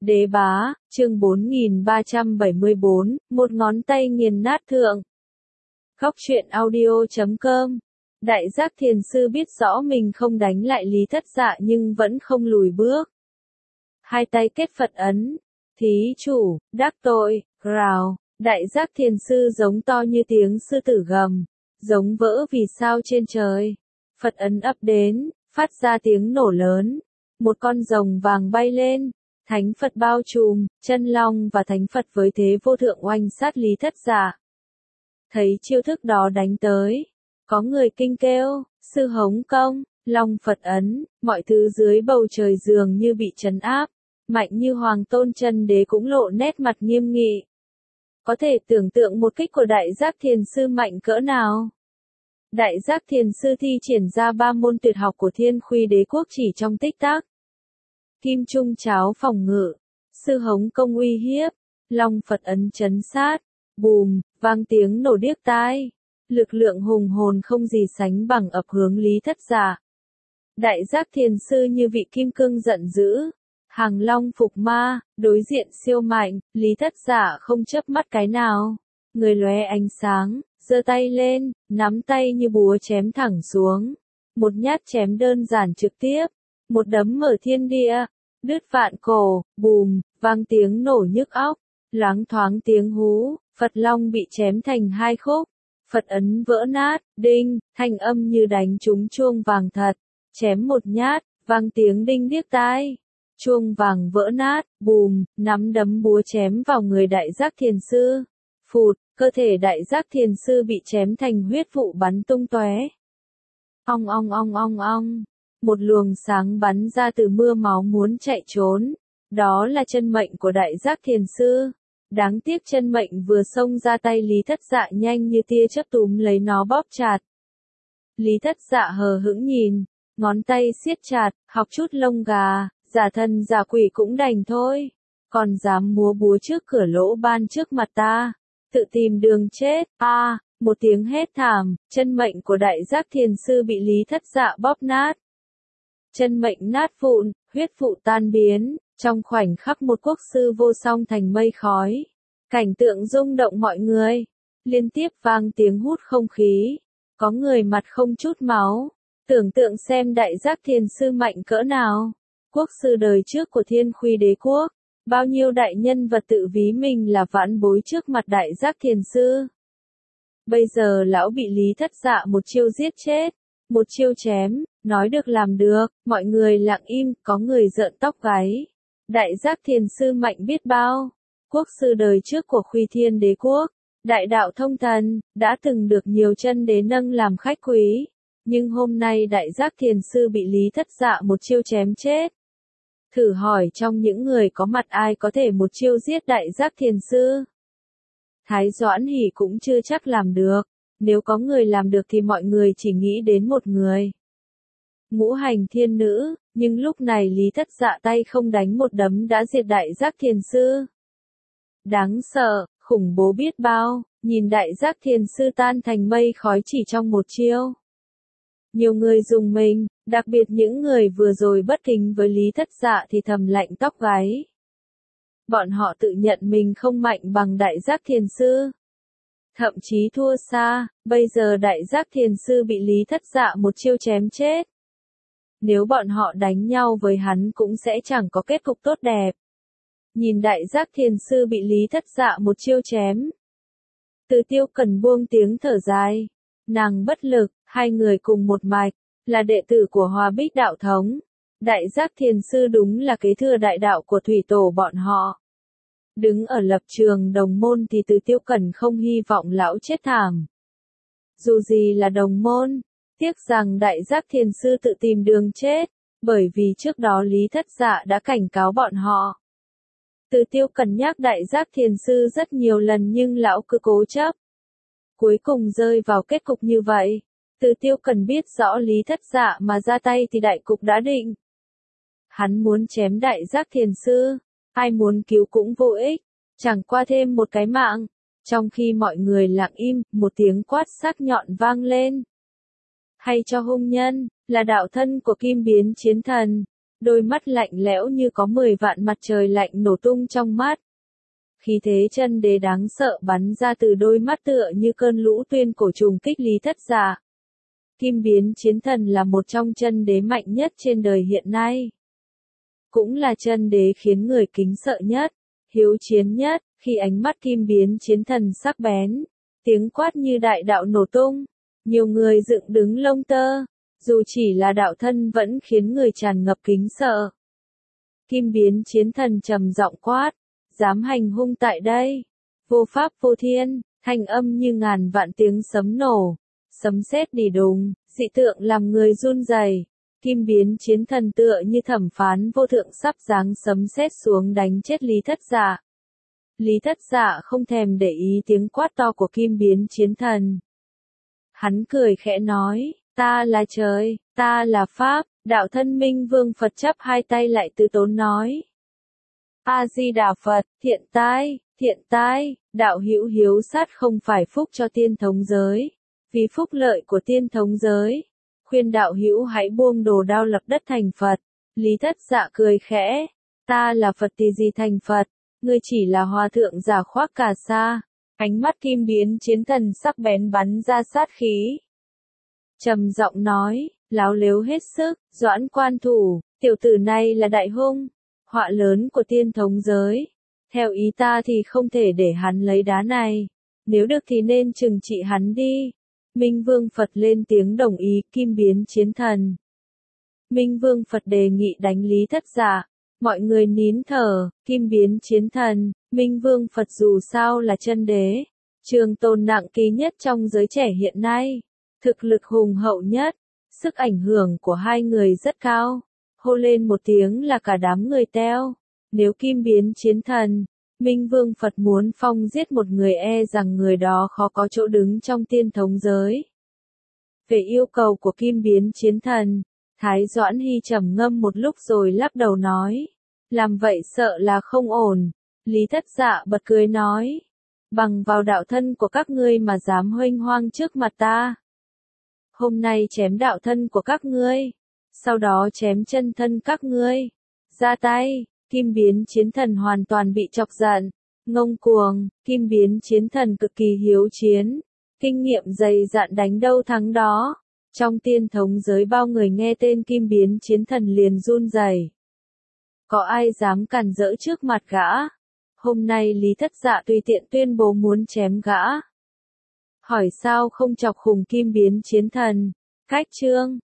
Đế bá, chương 4374, một ngón tay nghiền nát thượng. Góc truyện audio.com. Đại giác thiền sư biết rõ mình không đánh lại Lý Thất Dạ nhưng vẫn không lùi bước. Hai tay kết Phật ấn. Thí chủ, đắc tội, rào. Đại giác thiền sư giống to như tiếng sư tử gầm, giống vỡ vì sao trên trời. Phật ấn ập đến, phát ra tiếng nổ lớn. Một con rồng vàng bay lên. Thánh Phật bao trùm, chân long và thánh Phật với thế vô thượng oanh sát Lý Thất Dạ. Thấy chiêu thức đó đánh tới, có người kinh kêu, sư hống công, long Phật ấn, mọi thứ dưới bầu trời dường như bị trấn áp, mạnh như Hoàng Tôn Chân Đế cũng lộ nét mặt nghiêm nghị. Có thể tưởng tượng một kích của Đại Giác Thiền Sư mạnh cỡ nào. Đại Giác Thiền Sư thi triển ra 3 môn tuyệt học của Thiên Khuy Đế Quốc chỉ trong tích tắc. Kim Trung Cháo phòng ngự, sư hống công uy hiếp, long Phật ấn chấn sát, bùm, vang tiếng nổ điếc tai. Lực lượng hùng hồn không gì sánh bằng ập hướng Lý Thất Dạ. Đại Giác Thiền Sư như vị kim cương giận dữ, hàng long phục ma, đối diện siêu mạnh, Lý Thất Dạ không chớp mắt cái nào. Người lóe ánh sáng, giơ tay lên, nắm tay như búa chém thẳng xuống. Một nhát chém đơn giản trực tiếp, một đấm mở thiên địa, đứt vạn cổ, bùm, vang tiếng nổ nhức óc, loáng thoáng tiếng hú, Phật Long bị chém thành 2 khúc, Phật ấn vỡ nát, đinh, thanh âm như đánh trúng chuông vàng thật, chém một nhát, vang tiếng đinh điếc tai, chuông vàng vỡ nát, bùm, nắm đấm búa chém vào người Đại Giác Thiền Sư, phụt, cơ thể Đại Giác Thiền Sư bị chém thành huyết vụ bắn tung tóe. Ong ong ong ong ong. Một luồng sáng bắn ra từ mưa máu muốn chạy trốn. Đó là chân mệnh của Đại Giác Thiền Sư. Đáng tiếc chân mệnh vừa xông ra tay Lý Thất Dạ nhanh như tia chớp túm lấy nó bóp chặt. Lý Thất Dạ hờ hững nhìn, ngón tay siết chặt, học chút lông gà, giả thân giả quỷ cũng đành thôi. Còn dám múa búa trước cửa lỗ ban trước mặt ta, tự tìm đường chết. Một tiếng hét thảm, chân mệnh của Đại Giác Thiền Sư bị Lý Thất Dạ bóp nát. Chân mệnh nát vụn, huyết vụ tan biến, trong khoảnh khắc một quốc sư vô song thành mây khói. Cảnh tượng rung động mọi người, liên tiếp vang tiếng hút không khí, có người mặt không chút máu, tưởng tượng xem Đại Giác Thiền Sư mạnh cỡ nào. Quốc sư đời trước của Thiên Khuy Đế Quốc, bao nhiêu đại nhân vật tự ví mình là vãn bối trước mặt Đại Giác Thiền Sư. Bây giờ lão bị Lý Thất Dạ một chiêu giết chết, một chiêu chém. Nói được làm được, mọi người lặng im, có người rợn tóc gáy. Đại Giác Thiền Sư mạnh biết bao. Quốc sư đời trước của Khuy Thiên Đế Quốc, đại đạo thông thần, đã từng được nhiều chân đế nâng làm khách quý. Nhưng hôm nay Đại Giác Thiền Sư bị Lý Thất Dạ một chiêu chém chết. Thử hỏi trong những người có mặt ai có thể một chiêu giết Đại Giác Thiền Sư? Thái Doãn Hỷ cũng chưa chắc làm được. Nếu có người làm được thì mọi người chỉ nghĩ đến một người. Ngũ Hành Thiên Nữ, nhưng lúc này Lý Thất Dạ tay không đánh một đấm đã diệt Đại Giác Thiền Sư. Đáng sợ, khủng bố biết bao, nhìn Đại Giác Thiền Sư tan thành mây khói chỉ trong một chiêu. Nhiều người rùng mình, đặc biệt những người vừa rồi bất kính với Lý Thất Dạ thì thầm lạnh tóc gáy. Bọn họ tự nhận mình không mạnh bằng Đại Giác Thiền Sư. Thậm chí thua xa, bây giờ Đại Giác Thiền Sư bị Lý Thất Dạ một chiêu chém chết. Nếu bọn họ đánh nhau với hắn cũng sẽ chẳng có kết cục tốt đẹp. Nhìn Đại Giác Thiền Sư bị Lý Thất Dạ một chiêu chém. Từ Tiêu Cần buông tiếng thở dài. Nàng bất lực, hai người cùng một mạch, là đệ tử của Hòa Bích Đạo Thống. Đại Giác Thiền Sư đúng là kế thừa đại đạo của thủy tổ bọn họ. Đứng ở lập trường đồng môn thì Từ Tiêu Cần không hy vọng lão chết thảm. Dù gì là đồng môn, tiếc rằng Đại Giác Thiền Sư tự tìm đường chết, bởi vì trước đó Lý Thất Dạ đã cảnh cáo bọn họ. Từ Tiêu Cần nhắc Đại Giác Thiền Sư rất nhiều lần nhưng lão cứ cố chấp. Cuối cùng rơi vào kết cục như vậy. Từ Tiêu Cần biết rõ Lý Thất Dạ mà ra tay thì đại cục đã định. Hắn muốn chém Đại Giác Thiền Sư, ai muốn cứu cũng vô ích, chẳng qua thêm một cái mạng. Trong khi mọi người lặng im, một tiếng quát sắc nhọn vang lên. Hay cho hung nhân, là đạo thân của Kim Biến Chiến Thần. đôi mắt lạnh lẽo như có 10 vạn mặt trời lạnh nổ tung trong mắt. Khí thế chân đế đáng sợ bắn ra từ đôi mắt tựa như cơn lũ tuyên cổ trùng kích Lý Thất Dạ. Kim biến chiến thần là một trong chân đế mạnh nhất trên đời hiện nay. Cũng là chân đế khiến người kính sợ nhất, hiếu chiến nhất, khi ánh mắt kim biến chiến thần sắc bén, tiếng quát như đại đạo nổ tung, nhiều người dựng đứng lông tơ, dù chỉ là đạo thân vẫn khiến người tràn ngập kính sợ. Kim biến chiến thần trầm giọng quát, dám hành hung tại đây, vô pháp vô thiên, thanh âm như ngàn vạn tiếng sấm nổ, sấm sét đi đùng, dị tượng làm người run rẩy. Kim biến chiến thần tựa như thẩm phán vô thượng sắp giáng sấm sét xuống đánh chết Lý Thất Dạ. Lý Thất Dạ không thèm để ý tiếng quát to của kim biến chiến thần. Hắn cười khẽ nói, ta là trời, ta là Pháp, đạo thân Minh Vương Phật chắp hai tay lại từ tốn nói. A-di-đà Phật, thiện tai, đạo hữu hiếu sát không phải phúc cho tiên thống giới, vì phúc lợi của tiên thống giới. Khuyên đạo hữu hãy buông đồ đao lập đất thành Phật. Lý Thất Dạ cười khẽ, ta là Phật thì gì thành Phật, ngươi chỉ là hòa thượng giả khoác cà sa. Ánh mắt kim biến chiến thần sắc bén bắn ra sát khí. Trầm giọng nói, láo lếu hết sức, Doãn quan thủ, tiểu tử này là đại hung, họa lớn của tiên thống giới. Theo ý ta thì không thể để hắn lấy đá này, nếu được thì nên trừng trị hắn đi. Minh Vương Phật lên tiếng đồng ý, kim biến chiến thần. Minh Vương Phật đề nghị đánh Lý Thất Dạ, mọi người nín thở, kim biến chiến thần, Minh Vương Phật dù sao là chân đế, trường tồn nặng ký nhất trong giới trẻ hiện nay, thực lực hùng hậu nhất, sức ảnh hưởng của hai người rất cao, hô lên một tiếng là cả đám người teo, nếu kim biến chiến thần, Minh Vương Phật muốn phong giết một người e rằng người đó khó có chỗ đứng trong tiên thống giới. Về yêu cầu của kim biến chiến thần, Thái Doãn Hy trầm ngâm một lúc rồi lắc đầu nói, làm vậy sợ là không ổn. Lý Thất Dạ bật cười nói, bằng vào đạo thân của các ngươi mà dám huênh hoang trước mặt ta. Hôm nay chém đạo thân của các ngươi, sau đó chém chân thân các ngươi. Ra tay. Kim biến chiến thần hoàn toàn bị chọc giận, ngông cuồng, kim biến chiến thần cực kỳ hiếu chiến, kinh nghiệm dày dạn đánh đâu thắng đó. Trong tiên thống giới bao người nghe tên kim biến chiến thần liền run rẩy. Có ai dám cản rỡ trước mặt gã? Hôm nay Lý Thất Dạ tùy tiện tuyên bố muốn chém gã. Hỏi sao không chọc khùng kim biến chiến thần? Cách chương